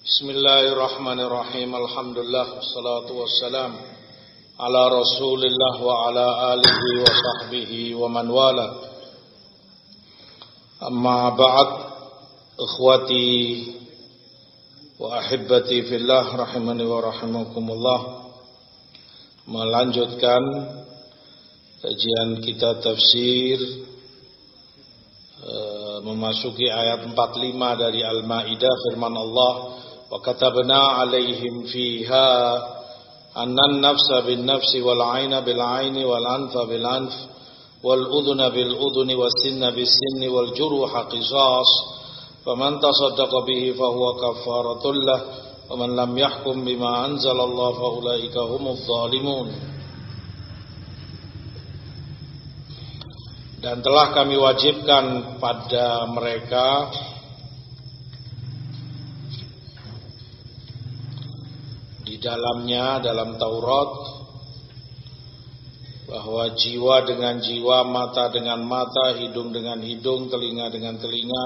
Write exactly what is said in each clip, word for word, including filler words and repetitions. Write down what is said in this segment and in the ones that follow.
Bismillahirrahmanirrahim. Alhamdulillah wassalatu wassalam ala Rasulillah wa ala alihi wa sahbihi wa man wala. Amma ba'd, ikhwati wa ahibbati fillah rahimani wa rahimakumullah. Melanjutkan kajian kita tafsir uh, memasuki ayat empat puluh lima dari Al-Maidah, firman Allah: wa katabna alaihim fiha annan nafsa bin nafsi wal aina bil aini wal anfa bil anf wal udhuna bil udhuni was sinna bis sinni wal juruha qisas faman tasaddaqa bihi fahuwa kaffaratul lah wa man lam yahkum bima anzalallah fa ulaika humuz zalimun. Dan telah kami wajibkan pada mereka di dalamnya, dalam Taurat, bahwa jiwa dengan jiwa, mata dengan mata, hidung dengan hidung, telinga dengan telinga,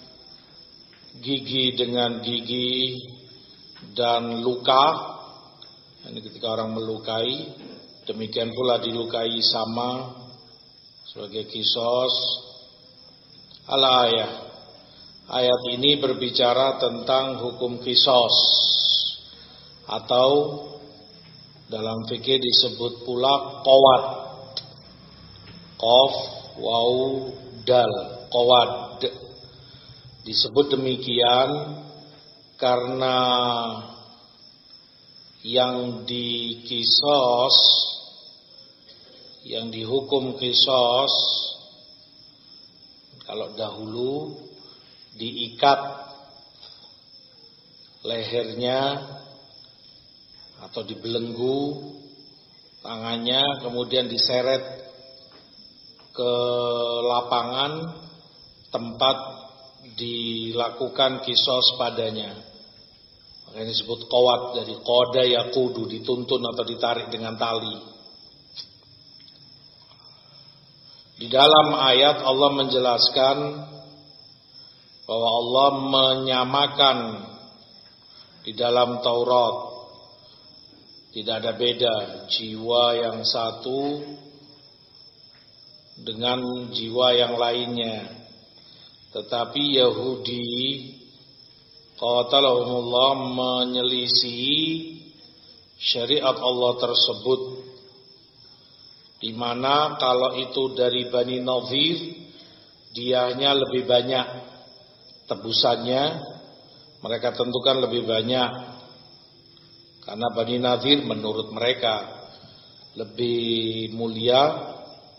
gigi dengan gigi, dan luka. Ini ketika orang melukai, demikian pula dilukai sama sebagai kisos. Al-ayah, ayat ini berbicara tentang hukum kisos, atau dalam fikih disebut pula qawad. Qaf, waw, dal, qawad. Disebut demikian karena yang dikisos, yang dihukum kisos, kalau dahulu diikat lehernya atau dibelenggu tangannya, kemudian diseret ke lapangan tempat dilakukan kisos padanya. Makanya disebut qawad, dari qada yaqudu, dituntun atau ditarik dengan tali. Di dalam ayat Allah menjelaskan bahwa Allah menyamakan di dalam Taurat, tidak ada beda jiwa yang satu dengan jiwa yang lainnya. Tetapi Yahudi qatalahumullah menyelisihi syariat Allah tersebut, di mana kalau itu dari Bani Nadhir, dianya lebih banyak tebusannya, mereka tentukan lebih banyak, karena Bani Nadhir menurut mereka lebih mulia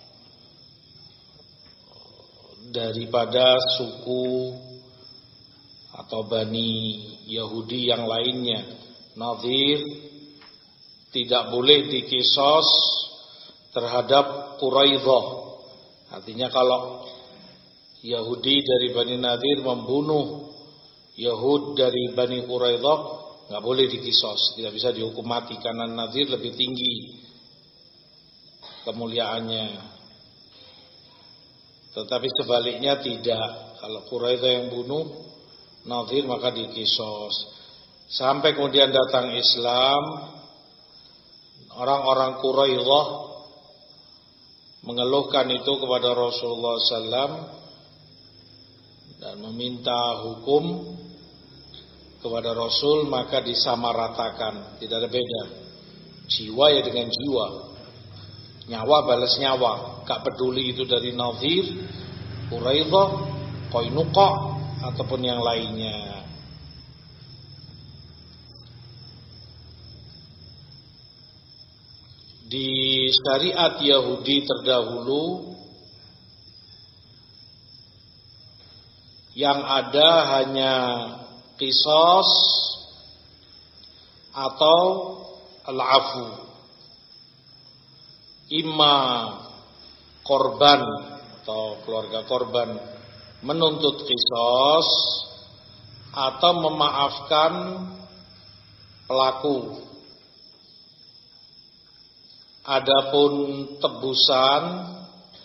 daripada suku atau Bani Yahudi yang lainnya. Nadhir tidak boleh dikisos terhadap Quraidah. Artinya kalau Yahudi dari Bani Nadhir membunuh Yahud dari Bani Quraidah, nggak boleh dikisos, tidak bisa dihukum mati, karena Nadhir lebih tinggi kemuliaannya. Tetapi sebaliknya tidak, kalau Quraidah yang bunuh Nadhir maka dikisos. Sampai kemudian datang Islam, orang-orang Quraidah mengeluhkan itu kepada Rasulullah sallallahu alaihi wasallam dan meminta hukum kepada Rasul, maka disamaratakan, tidak ada beda. Jiwa ya dengan jiwa, nyawa balas nyawa, gak peduli itu dari Nadhir, Quraidah, Qainuqa ataupun yang lainnya. Di syariat Yahudi terdahulu yang ada hanya qisas atau al-afu. Imma korban atau keluarga korban menuntut qisas atau memaafkan pelaku. Adapun tebusan,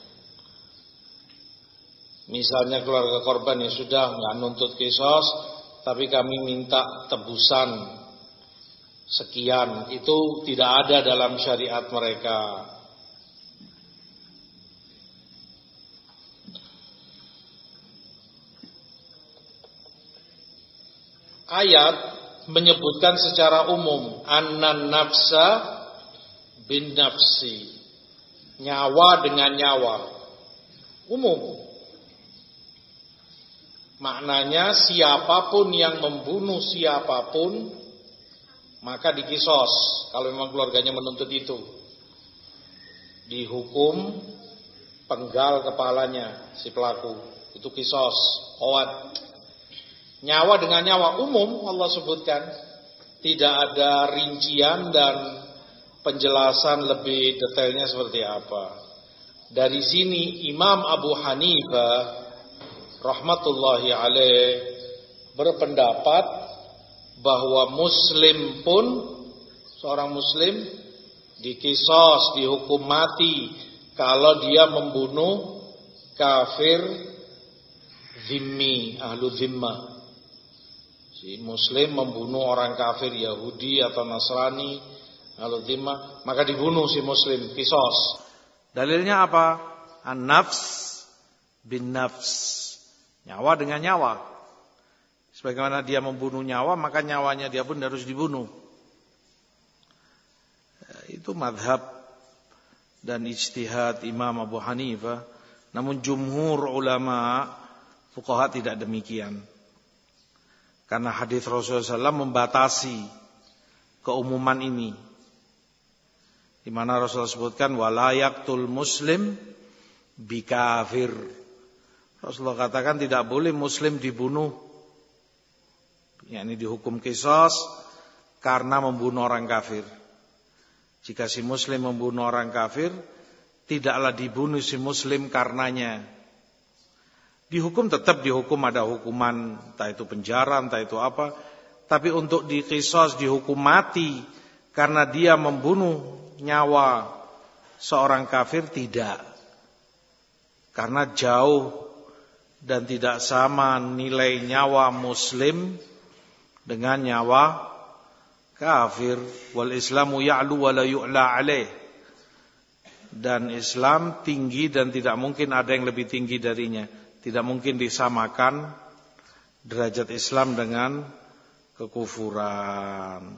misalnya keluarga korban yang sudah nggak nuntut qisas, tapi kami minta tebusan sekian. Itu tidak ada dalam syariat mereka. Ayat menyebutkan secara umum annan nafsa bin nafsi, nyawa dengan nyawa, umum. Maknanya siapapun yang membunuh siapapun maka dikisos. Kalau memang keluarganya menuntut itu, dihukum penggal kepalanya si pelaku, itu kisos, qawad. Nyawa dengan nyawa umum Allah sebutkan, tidak ada rincian dan penjelasan lebih detailnya seperti apa. Dari sini Imam Abu Hanifah rahmatullahi alaih berpendapat bahwa muslim pun, seorang muslim dikisos, dihukum mati kalau dia membunuh kafir zimmi, ahlu zimmah. Si muslim membunuh orang kafir Yahudi atau Nasrani, ahlu zimmah, maka dibunuh si muslim, kisos. Dalilnya apa? An-nafs bin nafs, nyawa dengan nyawa. Sebagaimana dia membunuh nyawa, maka nyawanya dia pun harus dibunuh. Itu madhab dan ijtihad Imam Abu Hanifah. Namun jumhur ulama fuqaha tidak demikian. Karena hadis Rasulullah shallallahu alaihi wasallam membatasi keumuman ini. Di mana Rasulullah sebutkan wala yaqtul muslim bikafir. Rasulullah katakan tidak boleh muslim dibunuh, yakni dihukum qisas karena membunuh orang kafir. Jika si muslim membunuh orang kafir, tidaklah dibunuh si muslim karenanya. Dihukum tetap dihukum, ada hukuman, entah itu penjara, entah itu apa. Tapi untuk diqisas, dihukum mati karena dia membunuh nyawa seorang kafir, tidak. Karena jauh dan tidak sama nilai nyawa muslim dengan nyawa kafir. Wal islamu ya'lu wa la yu'la alaih. Dan Islam tinggi dan tidak mungkin ada yang lebih tinggi darinya. Tidak mungkin disamakan derajat Islam dengan kekufuran.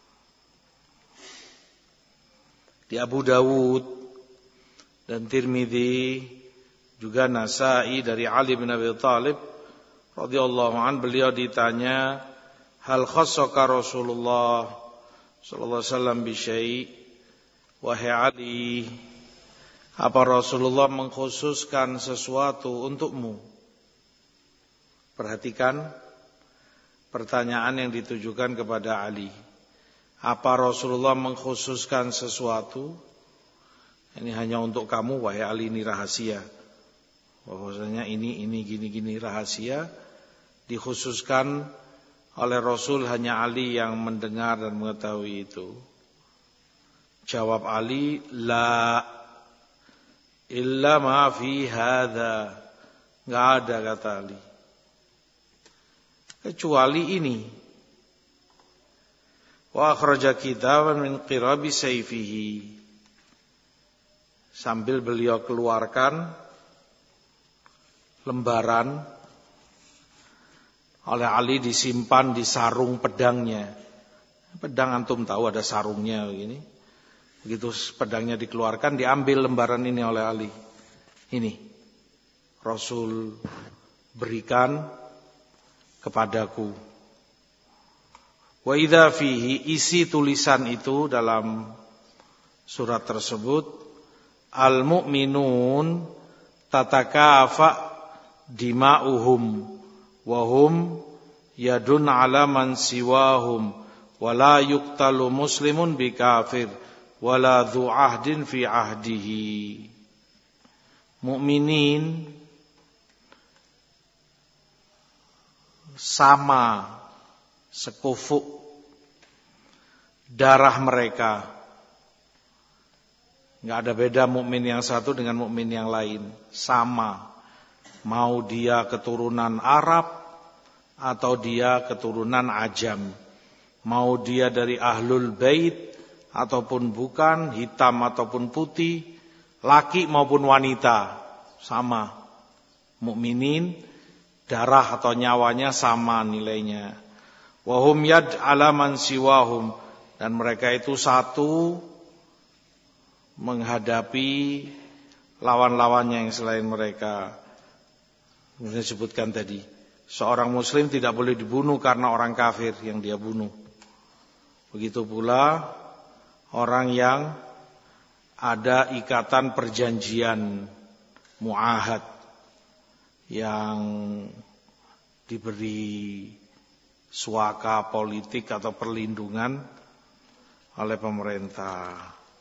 Di Abu Dawud dan Tirmidzi, juga Nasa'i dari Ali bin Abi Thalib radhiyallahu an, beliau ditanya, hal khassaka Rasulullah sallallahu alaihi wasallam bi syai', wahai Ali, apa Rasulullah mengkhususkan sesuatu untukmu? Perhatikan pertanyaan yang ditujukan kepada Ali. Apa Rasulullah mengkhususkan sesuatu? Ini hanya untuk kamu, wahai Ali, ini rahasia. Bahwasanya ini, ini, gini-gini rahasia. Dikhususkan oleh Rasul, hanya Ali yang mendengar dan mengetahui itu. Jawab Ali, la illa ma fi hadza, enggak ada, kata Ali, kecuali ini. Wa akhraja kitaban min qirabi sayfihi, sambil beliau keluarkan lembaran oleh Ali, disimpan di sarung pedangnya. Pedang antum tahu ada sarungnya begini. Begitu pedangnya dikeluarkan, diambil lembaran ini oleh Ali. Ini Rasul berikan kepadaku. Wa idza fihi, isi tulisan itu dalam surat tersebut, al mu'minun tatakafa dima'uhum wa hum yadun ala man siwahum wa la yuqtalu muslimun bikafir wala dzu ahdin fi ahdihi. Mukminin sama, sekufuk darah mereka. Enggak ada beda mukmin yang satu dengan mukmin yang lain, sama. Mau dia keturunan Arab atau dia keturunan ajam. Mau dia dari ahlul bait ataupun bukan, hitam ataupun putih, laki maupun wanita, sama. Mukminin, darah atau nyawanya sama nilainya. Wahum yad alaman siwahum, dan mereka itu satu menghadapi lawan-lawannya yang selain mereka. Saya sebutkan tadi, seorang muslim tidak boleh dibunuh karena orang kafir yang dia bunuh. Begitu pula orang yang ada ikatan perjanjian muahad yang diberi suaka politik atau perlindungan oleh pemerintah.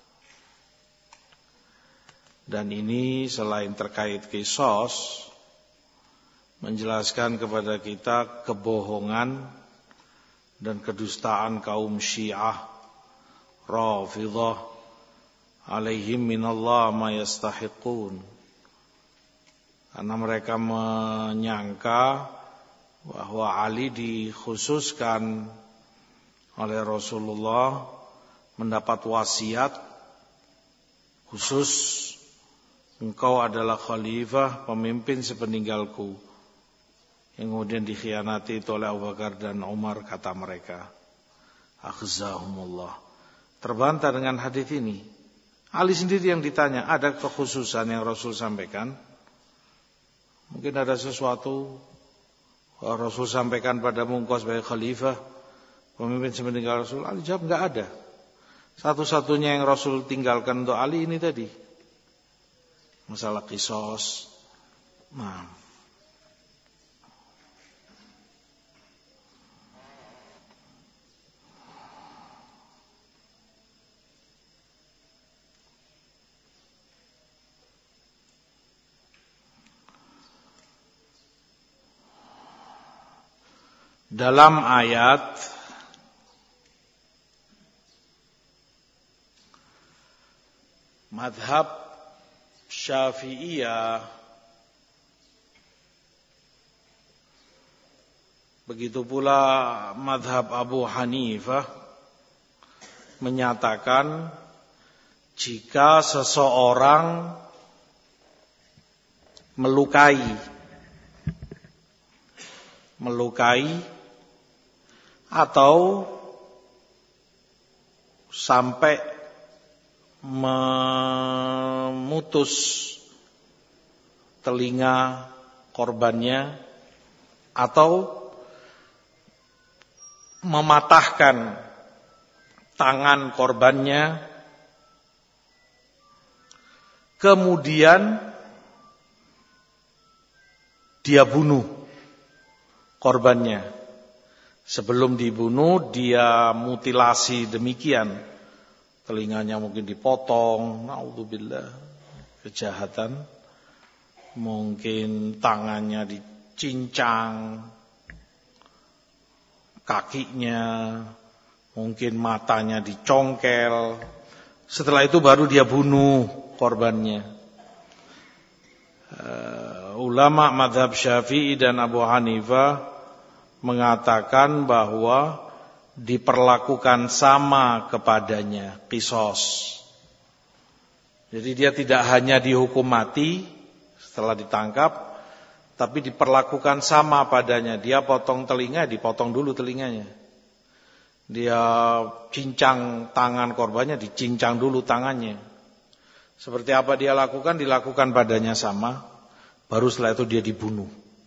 Dan ini selain terkait kisos, menjelaskan kepada kita kebohongan dan kedustaan kaum Syiah Rafidhah alaihim minallah ma yastahiqun. Karena mereka menyangka bahwa Ali dikhususkan oleh Rasulullah mendapat wasiat khusus, engkau adalah khalifah, pemimpin sepeninggalku, yang kemudian dikhianati itu oleh Abu Bakar dan Umar, kata mereka. Akhzahumullah. Terbantah dengan hadis ini. Ali sendiri yang ditanya, ada kekhususan yang Rasul sampaikan? Mungkin ada sesuatu Rasul sampaikan padamu engkau sebagai khalifah, pemimpin sepeninggal Rasul. Ali jawab, enggak ada. Satu-satunya yang Rasul tinggalkan untuk Ali ini tadi, masalah kisos. Nah, dalam ayat madhab Syafi'iyah, begitu pula madhab Abu Hanifah, menyatakan jika seseorang melukai melukai atau sampai memutus telinga korbannya atau mematahkan tangan korbannya, kemudian dia bunuh korbannya. Sebelum dibunuh dia mutilasi demikian, telinganya mungkin dipotong, naudzubillah, kejahatan. Mungkin tangannya dicincang, kakinya, mungkin matanya dicongkel. Setelah itu baru dia bunuh korbannya. Uh, ulama mazhab Syafi'i dan Abu Hanifah mengatakan bahwa diperlakukan sama kepadanya qisas. Jadi dia tidak hanya dihukum mati setelah ditangkap, tapi diperlakukan sama padanya. Dia potong telinga, dipotong dulu telinganya. Dia cincang tangan korbannya, dicincang dulu tangannya. Seperti apa dia lakukan, dilakukan padanya sama, baru setelah itu dia dibunuh.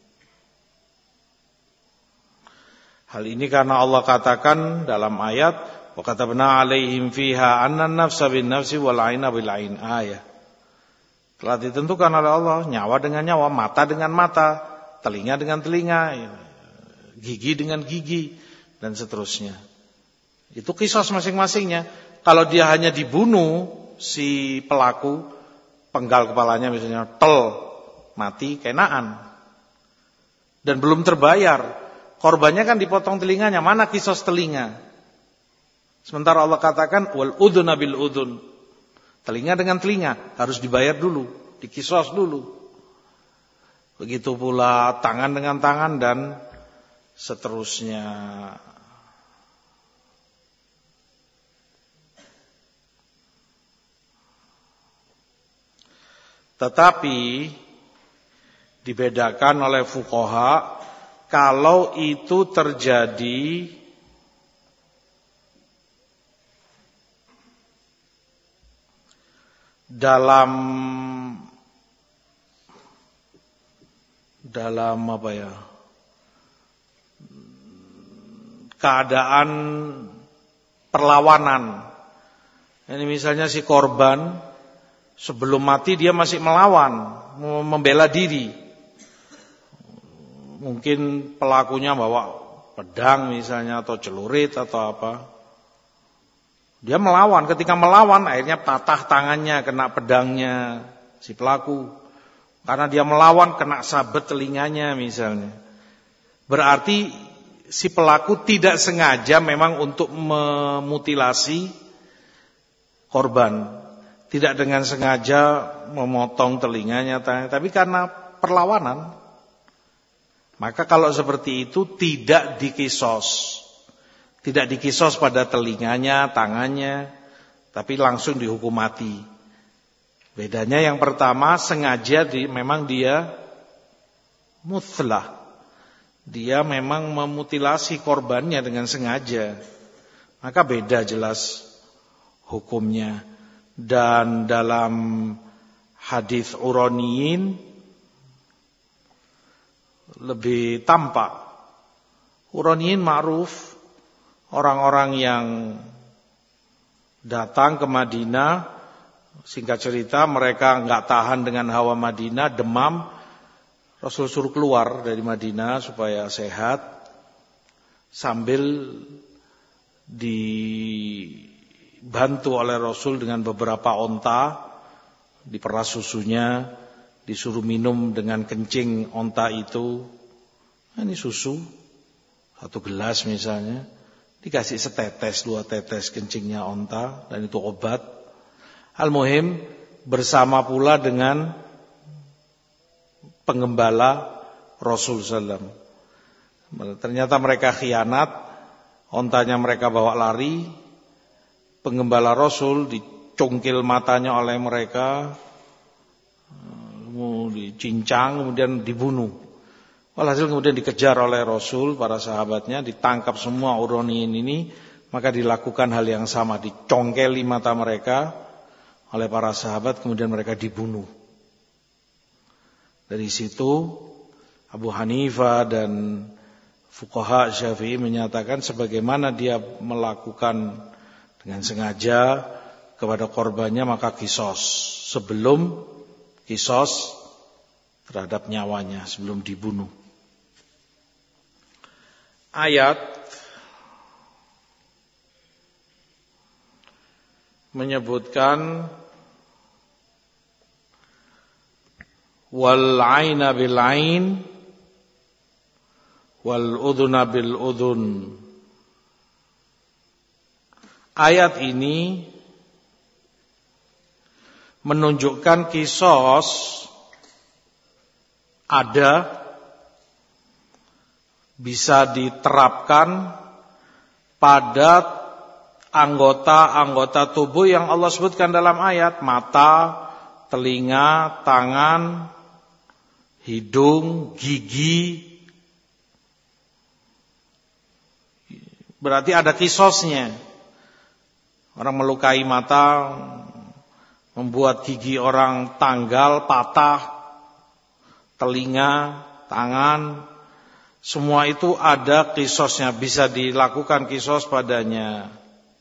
Hal ini karena Allah katakan dalam ayat, wa katabna alaihim fiha annan nafsa bin nafsi wal aina bil ain, ayat. Telah ditentukan oleh Allah, nyawa dengan nyawa, mata dengan mata, telinga dengan telinga, gigi dengan gigi, dan seterusnya. Itu kisah masing-masingnya. Kalau dia hanya dibunuh, si pelaku, penggal kepalanya misalnya, tel, mati, kenaan. Dan belum terbayar. Korbannya kan dipotong telinganya, mana kisos telinga? Sementara Allah katakan, wal udhuna bil udhun. Telinga dengan telinga, harus dibayar dulu, dikisos dulu. Begitu pula tangan dengan tangan dan seterusnya. Tetapi dibedakan oleh fuqaha kalau itu terjadi dalam dalam apa ya? Keadaan perlawanan. Ini misalnya si korban sebelum mati dia masih melawan, membela diri. Mungkin pelakunya bawa pedang misalnya atau celurit atau apa. Dia melawan, ketika melawan akhirnya patah tangannya, kena pedangnya si pelaku. Karena dia melawan kena sabet telinganya misalnya. Berarti si pelaku tidak sengaja memang untuk memutilasi korban. Tidak dengan sengaja memotong telinganya, tapi karena perlawanan. Maka kalau seperti itu tidak dikisos. Tidak dikisos pada telinganya, tangannya, tapi langsung dihukum mati. Bedanya yang pertama, sengaja di, memang dia muthlah. Dia memang memutilasi korbannya dengan sengaja. Maka beda jelas hukumnya. Dan dalam hadis uraniyin lebih tampak. Uraniyin ma'ruf, orang-orang yang datang ke Madinah, singkat cerita mereka enggak tahan dengan hawa Madinah, demam, Rasul suruh keluar dari Madinah supaya sehat, sambil dibantu oleh Rasul dengan beberapa onta, diperas susunya, disuruh minum dengan kencing onta itu. Ini susu, satu gelas misalnya, dikasih setetes, dua tetes kencingnya onta, dan itu obat. Al-muhim bersama pula dengan penggembala Rasul sallallahu alaihi wasallam. Ternyata mereka khianat, ontanya mereka bawa lari, penggembala Rasul dicungkil matanya oleh mereka, dicincang, kemudian dibunuh. Walhasil kemudian dikejar oleh Rasul, para sahabatnya, ditangkap semua uraniyin ini, maka dilakukan hal yang sama, dicongkeli mata mereka oleh para sahabat, kemudian mereka dibunuh. Dari situ Abu Hanifah dan fuqaha Syafi'i menyatakan sebagaimana dia melakukan dengan sengaja kepada korbannya, maka kisos sebelum kisos terhadap nyawanya, sebelum dibunuh. Ayat menyebutkan wal aina bil ain wal udhuna bil udhun. Ayat ini menunjukkan kisos ada, bisa diterapkan pada anggota-anggota tubuh yang Allah sebutkan dalam ayat, mata, telinga, tangan, hidung, gigi. Berarti ada kisosnya. Orang melukai mata, membuat gigi orang tanggal, patah, telinga, tangan, semua itu ada kisosnya, bisa dilakukan kisos padanya.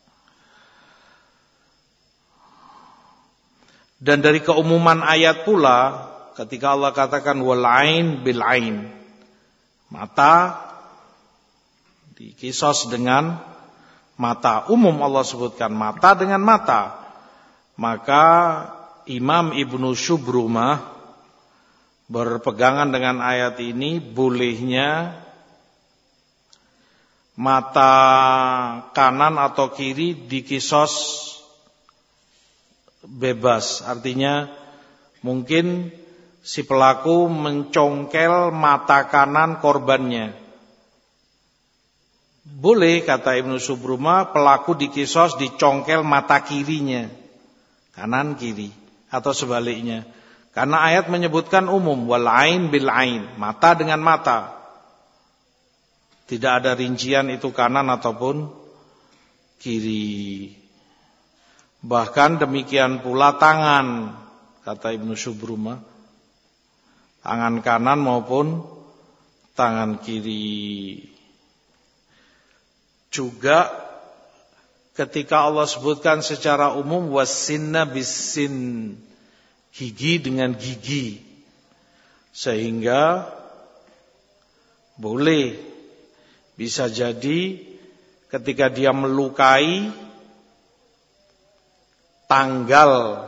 Dan dari keumuman ayat pula, ketika Allah katakan wal ain bil ain, mata dikisos dengan mata. Umum Allah sebutkan mata dengan mata. Maka Imam Ibnu Syubrumah berpegangan dengan ayat ini, bolehnya mata kanan atau kiri dikisos bebas. Artinya mungkin si pelaku mencongkel mata kanan korbannya, Boleh, kata Ibnu Subruma, pelaku dikisos dicongkel mata kirinya, kanan kiri, atau sebaliknya. Karena ayat menyebutkan umum, wal ain bil ain, mata dengan mata. Tidak ada rincian itu kanan ataupun kiri. Bahkan demikian pula tangan, kata Ibnu Subruma, tangan kanan maupun tangan kiri. Juga ketika Allah sebutkan secara umum wasinna bisin, gigi dengan gigi, sehingga boleh, bisa jadi ketika dia melukai tanggal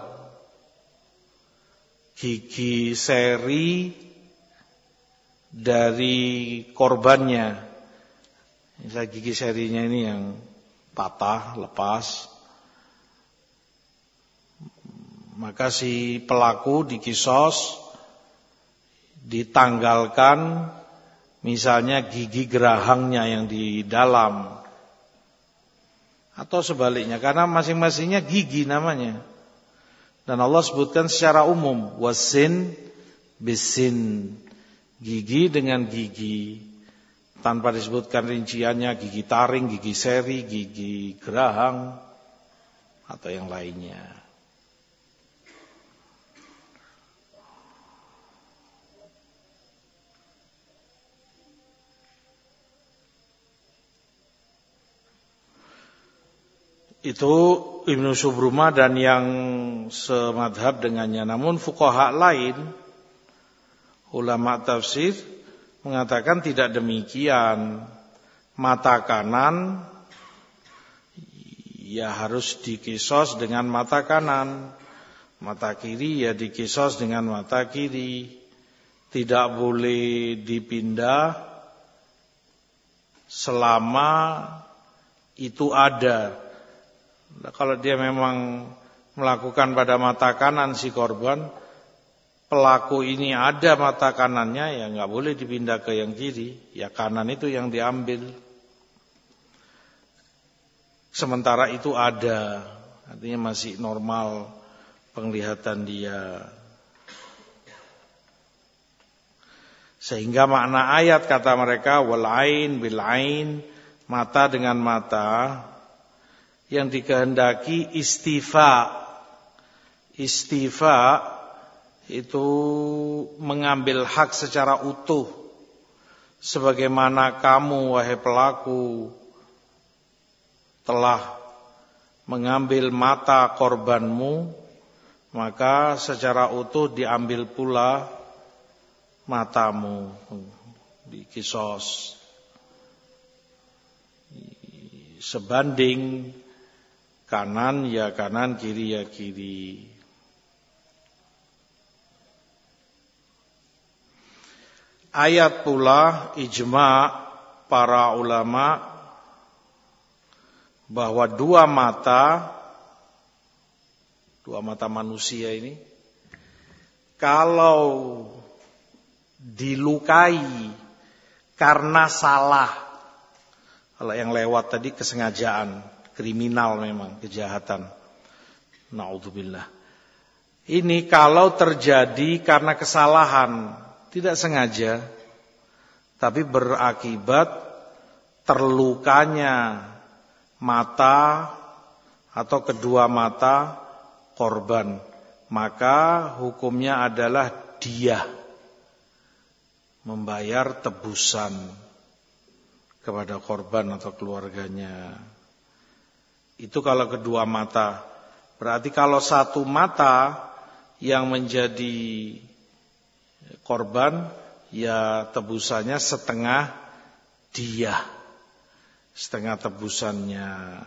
gigi seri dari korbannya. Misalnya gigi serinya ini yang patah, lepas, maka si pelaku dikisos, ditanggalkan misalnya gigi gerahangnya yang di dalam, atau sebaliknya, karena masing-masingnya gigi namanya. Dan Allah sebutkan secara umum, wasin bisin, gigi dengan gigi, tanpa disebutkan rinciannya, gigi taring, gigi seri, gigi gerahang, atau yang lainnya. Itu Ibnu Subruma dan yang semadhab dengannya. Namun fuqaha lain, ulama tafsir, mengatakan tidak demikian. Mata kanan ya harus dikisos dengan mata kanan, mata kiri ya dikisos dengan mata kiri. Tidak boleh dipindah selama itu ada. Nah, kalau dia memang melakukan pada mata kanan si korban, pelaku ini ada mata kanannya, ya nggak boleh dipindah ke yang kiri, ya kanan itu yang diambil. Sementara itu ada, artinya masih normal penglihatan dia. Sehingga makna ayat kata mereka wal ain bil ain, mata dengan mata, yang dikehendaki istifa. Istifa itu mengambil hak secara utuh, sebagaimana kamu wahai pelaku telah mengambil mata korbanmu, maka secara utuh diambil pula matamu, dikisos sebanding, kanan ya kanan, kiri ya kiri. Ayat pula ijma para ulama bahwa dua mata, dua mata manusia ini, kalau dilukai karena salah, kalau yang lewat tadi kesengajaan, kriminal memang, kejahatan, naudzubillah. Ini kalau terjadi karena kesalahan, tidak sengaja, tapi berakibat terlukanya mata atau kedua mata korban, maka hukumnya adalah diyah, membayar tebusan kepada korban atau keluarganya. Itu kalau kedua mata. Berarti kalau satu mata yang menjadi korban, ya tebusannya setengah diyah, setengah tebusannya.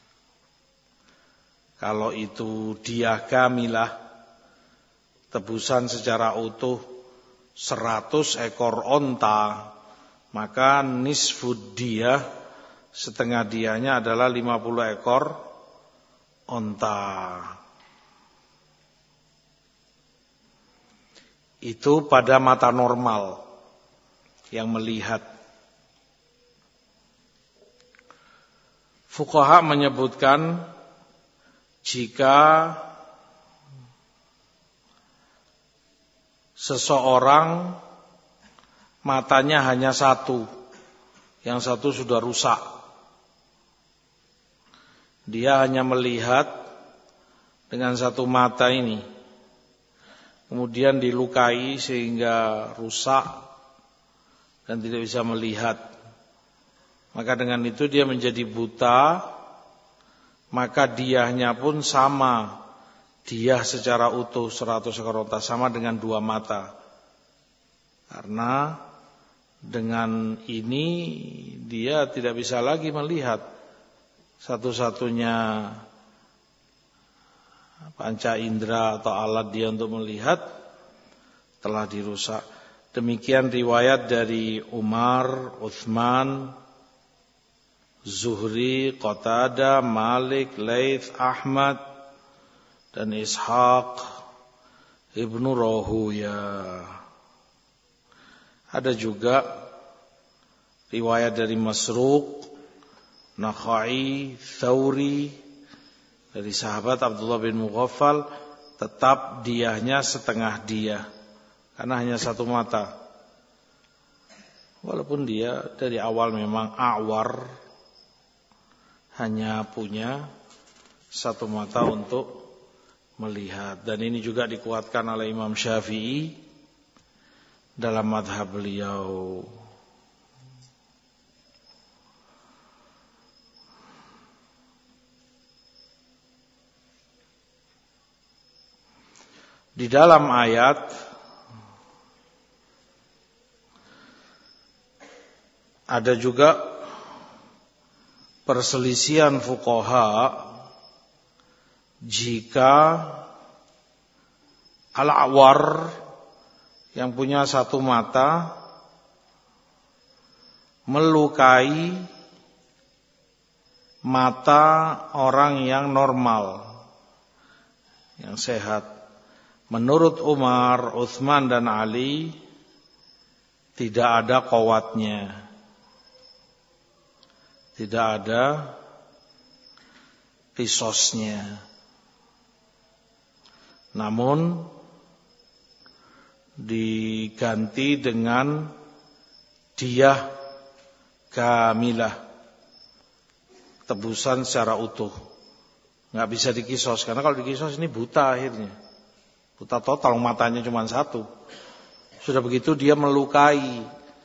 Kalau itu diyah kamilah, tebusan secara utuh seratus ekor onta, maka nisfud diyah, setengah diyahnya adalah lima puluh ekor onta. Itu pada mata normal yang melihat. Fuqaha menyebutkan jika seseorang matanya hanya satu, yang satu sudah rusak, dia hanya melihat dengan satu mata ini, kemudian dilukai sehingga rusak dan tidak bisa melihat, maka dengan itu dia menjadi buta, maka diahnya pun sama, diah secara utuh seratus ekor unta, sama dengan dua mata. Karena dengan ini dia tidak bisa lagi melihat, satu-satunya panca indera atau alat dia untuk melihat telah dirusak. Demikian riwayat dari Umar, Utsman, Zuhri, Qatadah, Malik, Laits, Ahmad dan Ishaq Ibnu Rahuya. Ada juga riwayat dari Masruq, Nakhai, Thawri, dari sahabat Abdullah bin Mughaffal, tetap diahnya setengah diah karena hanya satu mata. Walaupun dia dari awal memang a'war, hanya punya satu mata untuk melihat. Dan ini juga dikuatkan oleh Imam Syafi'i dalam madhab beliau. Di dalam ayat ada juga perselisihan fuqaha jika al-awar yang punya satu mata melukai mata orang yang normal, yang sehat. Menurut Umar, Utsman dan Ali tidak ada qawatnya, tidak ada qisasnya. Namun diganti dengan diyah kamilah, tebusan secara utuh. Nggak bisa dikisos, karena kalau dikisos ini buta akhirnya, buta total, matanya cuma satu. Sudah begitu dia melukai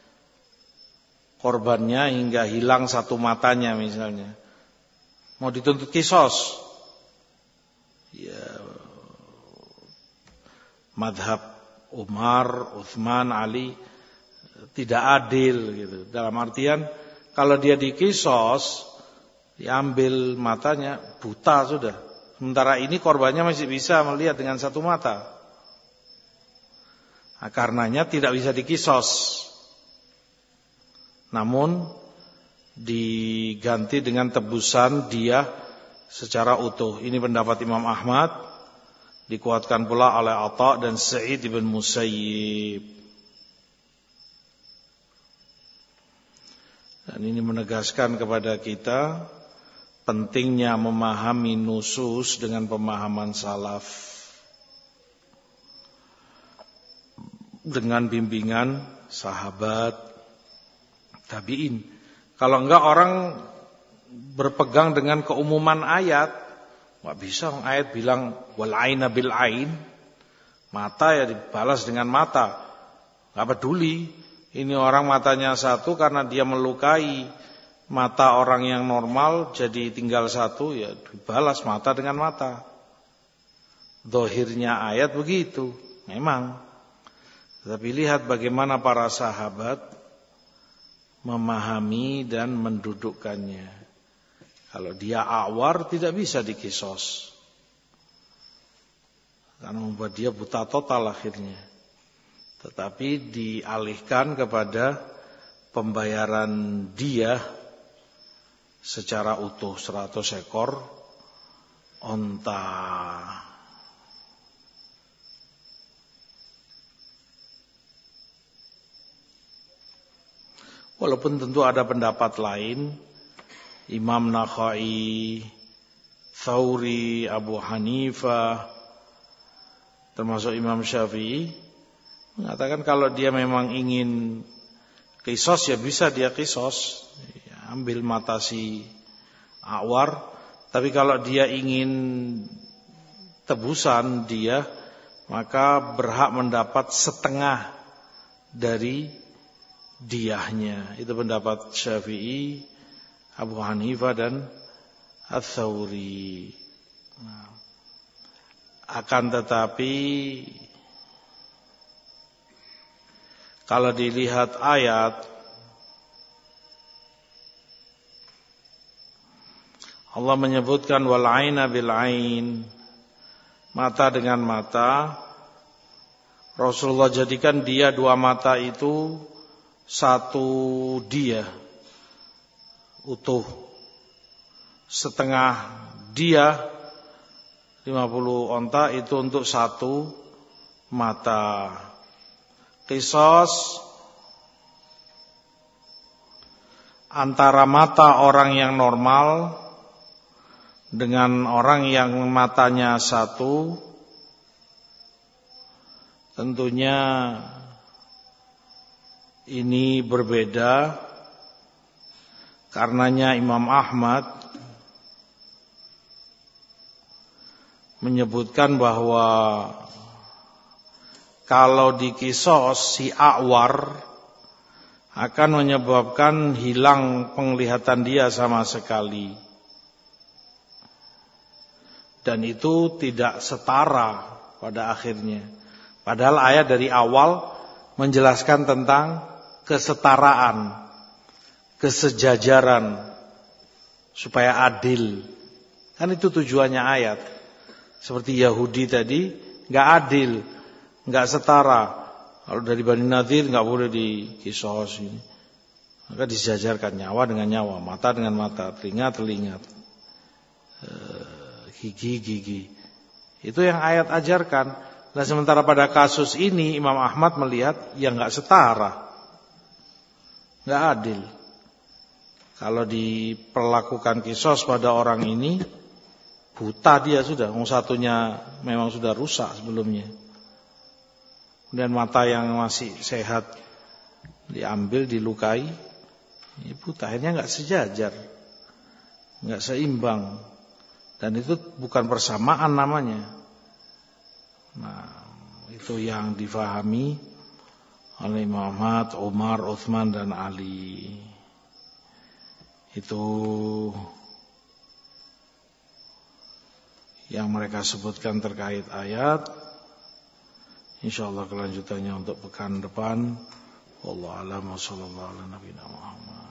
korbannya hingga hilang satu matanya misalnya, mau dituntut kisos, ya madhab Umar, Utsman, Ali tidak adil gitu. Dalam artian kalau dia dikisos, diambil matanya, buta sudah. Sementara ini korbannya masih bisa melihat dengan satu mata. Nah, karenanya tidak bisa dikisos. Namun diganti dengan tebusan dia secara utuh. Ini pendapat Imam Ahmad, dikuatkan pula oleh Atha dan Sa'id bin Musayyib. Dan ini menegaskan kepada kita pentingnya memahami nusus dengan pemahaman salaf, dengan bimbingan sahabat, tabi'in. Kalau enggak orang berpegang dengan keumuman ayat, enggak bisa ayat bilang wal aina bil ain, mata ya dibalas dengan mata. Enggak peduli ini orang matanya satu karena dia melukai mata orang yang normal jadi tinggal satu, ya dibalas mata dengan mata. Zahirnya ayat begitu, memang. Tapi lihat bagaimana para sahabat memahami dan mendudukkannya. Kalau dia awar tidak bisa dikisos, karena membuat dia buta total akhirnya. Tetapi dialihkan kepada pembayaran dia secara utuh seratus ekor onta. Walaupun tentu ada pendapat lain Imam Nakhai, Tsauri, Abu Hanifah, termasuk Imam Syafi'i, mengatakan kalau dia memang ingin qisas ya bisa dia qisas, ya, ambil mata si A'war. Tapi kalau dia ingin tebusan dia, maka berhak mendapat setengah dari diyahnya. Itu pendapat Syafi'i, Abu Hanifah dan Ats-Tsauri. Nah, akan tetapi kalau dilihat ayat, Allah menyebutkan wal aina bil ain, mata dengan mata. Rasulullah jadikan dia dua mata itu satu dia utuh, setengah dia lima puluh onta itu untuk satu mata. Qisas antara mata orang yang normal dengan orang yang matanya satu, tentunya ini berbeda. Karenanya Imam Ahmad menyebutkan bahwa kalau dikisos si A'war akan menyebabkan hilang penglihatan dia sama sekali. Dan itu tidak setara pada akhirnya. Padahal ayat dari awal menjelaskan tentang kesetaraan, kesejajaran, supaya adil. Kan itu tujuannya ayat. Seperti Yahudi tadi, gak adil, gak setara. Kalau dari Bani Nadir gak boleh dikisos ini. Maka disejajarkan nyawa dengan nyawa, mata dengan mata, telinga telinga, gigi gigi. Itu yang ayat ajarkan. Nah sementara pada kasus ini Imam Ahmad melihat yang gak setara, gak adil. Kalau diperlakukan kisos pada orang ini, buta dia sudah, yang satunya memang sudah rusak sebelumnya. Kemudian mata yang masih sehat diambil, dilukai, ini buta, akhirnya nggak sejajar, nggak seimbang, dan itu bukan persamaan namanya. Nah, itu yang difahami oleh Imam Ahmad, Umar, Utsman dan Ali. Itu yang mereka sebutkan terkait ayat. Insyaallah kelanjutannya untuk pekan depan. Wallahu a'lam wa sallallahu ala nabiyina Muhammad.